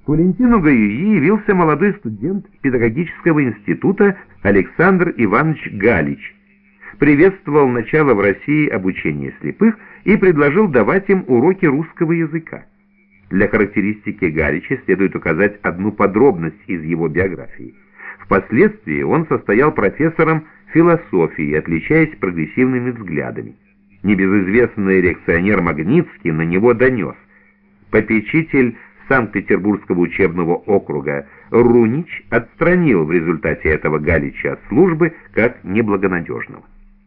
К Валентину Гаюи явился молодой студент педагогического института Александр Иванович Галич, приветствовал начало в России обучения слепых и предложил давать им уроки русского языка. Для характеристики Галича следует указать одну подробность из его биографии. Впоследствии он состоял профессором философии, отличаясь прогрессивными взглядами. Небезызвестный реакционер Магнитский на него донес: попечитель Санкт-Петербургского учебного округа Рунич отстранил в результате этого Галича от службы как неблагонадежного.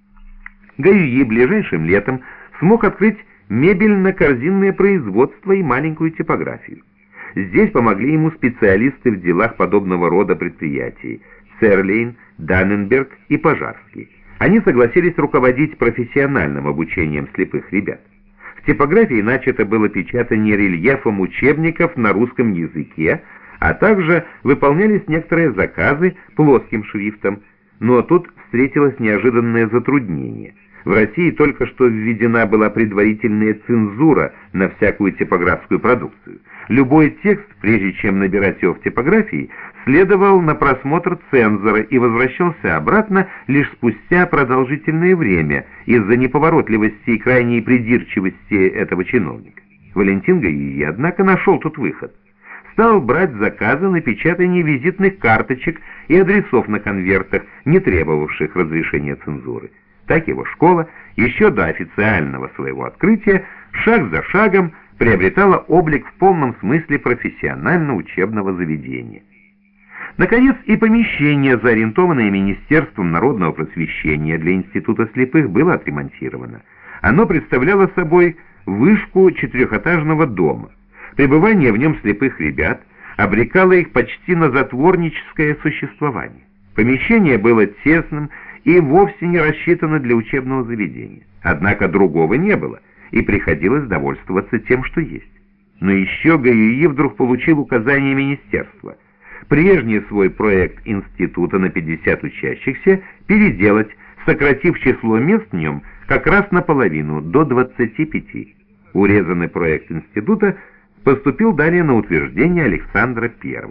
Гаюи ближайшим летом смог открыть мебельно-корзинное производство и маленькую типографию. Здесь помогли ему специалисты в делах подобного рода предприятий — Церлейн, Данненберг и Пожарский. Они согласились руководить профессиональным обучением слепых ребят. В типографии начато было печатание рельефом учебников на русском языке, а также выполнялись некоторые заказы плоским шрифтом. Но тут встретилось неожиданное затруднение. В России только что введена была предварительная цензура на всякую типографскую продукцию. Любой текст, прежде чем набирать его в типографии, следовал на просмотр цензора и возвращался обратно лишь спустя продолжительное время из-за неповоротливости и крайней придирчивости этого чиновника. Валентин Гаюи, однако, нашел тут выход. Стал брать заказы на печатание визитных карточек и адресов на конвертах, не требовавших разрешения цензуры. Так его школа, еще до официального своего открытия, шаг за шагом приобретала облик в полном смысле профессионально-учебного заведения. Наконец, и помещение, заарендованное Министерством народного просвещения для Института слепых, было отремонтировано. Оно представляло собой вышку четырехэтажного дома. Пребывание в нем слепых ребят обрекало их почти на затворническое существование. Помещение было тесным и вовсе не рассчитано для учебного заведения. Однако другого не было, и приходилось довольствоваться тем, что есть. Но еще Гаюи вдруг получил указание министерства прежний свой проект института на 50 учащихся переделать, сократив число мест в нем как раз наполовину, до 25. Урезанный проект института поступил далее на утверждение Александра I.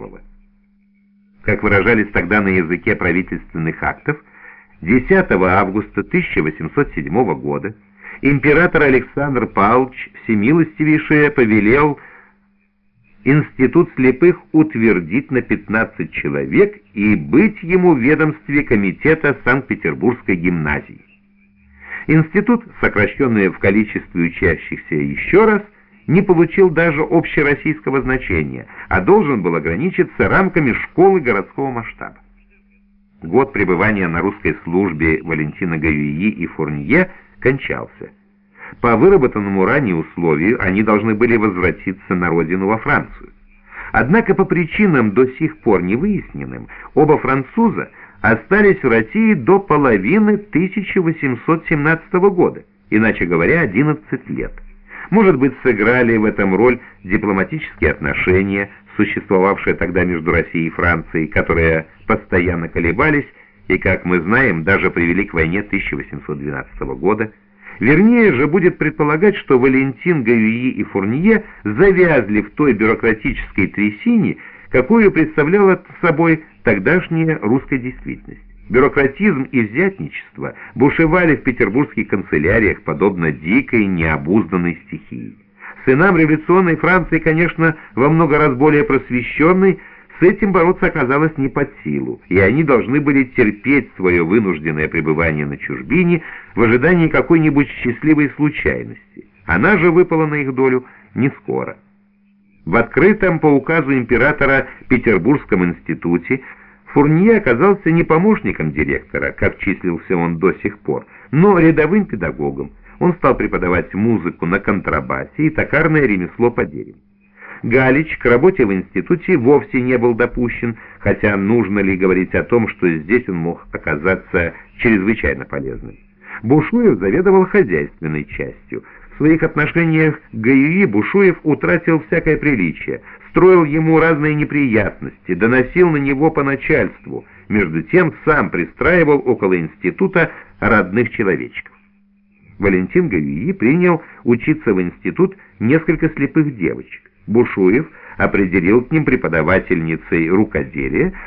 Как выражались тогда на языке правительственных актов, 10 августа 1807 года император Александр Павлович всемилостивейшее повелел Институт слепых утвердить на 15 человек и быть ему в ведомстве комитета Санкт-Петербургской гимназии. Институт, сокращенный в количестве учащихся еще раз, не получил даже общероссийского значения, а должен был ограничиться рамками школы городского масштаба. Год пребывания на русской службе Валентина Гаюи и Фурнье кончался. По выработанному ранее условию они должны были возвратиться на родину, во Францию. Однако по причинам до сих пор не выясненным, оба француза остались в России до половины 1817 года, иначе говоря, 11 лет. Может быть, сыграли в этом роль дипломатические отношения, существовавшие тогда между Россией и Францией, которые постоянно колебались и, как мы знаем, даже привели к войне 1812 года. Вернее же будет предполагать, что Валентин Гаюи и Фурнье завязли в той бюрократической трясине, какую представляла собой тогдашняя русская действительность. Бюрократизм и взятничество бушевали в петербургских канцеляриях, подобно дикой, необузданной стихии. Сынам революционной Франции, конечно, во много раз более просвещенной, с этим бороться оказалось не под силу, и они должны были терпеть свое вынужденное пребывание на чужбине в ожидании какой-нибудь счастливой случайности. Она же выпала на их долю не скоро. В открытом по указу императора Петербургском институте Фурнье оказался не помощником директора, как числился он до сих пор, но рядовым педагогом. Он стал преподавать музыку на контрабасе и токарное ремесло по дереву. Галич к работе в институте вовсе не был допущен, хотя нужно ли говорить о том, что здесь он мог оказаться чрезвычайно полезным. Бушуев заведовал хозяйственной частью. В своих отношениях к Гаюи Бушуев утратил всякое приличие, строил ему разные неприятности, доносил на него по начальству, между тем сам пристраивал около института родных человечков. Валентин Гаюи принял учиться в институт несколько слепых девочек. Бушуев определил к ним преподавательницей рукоделия,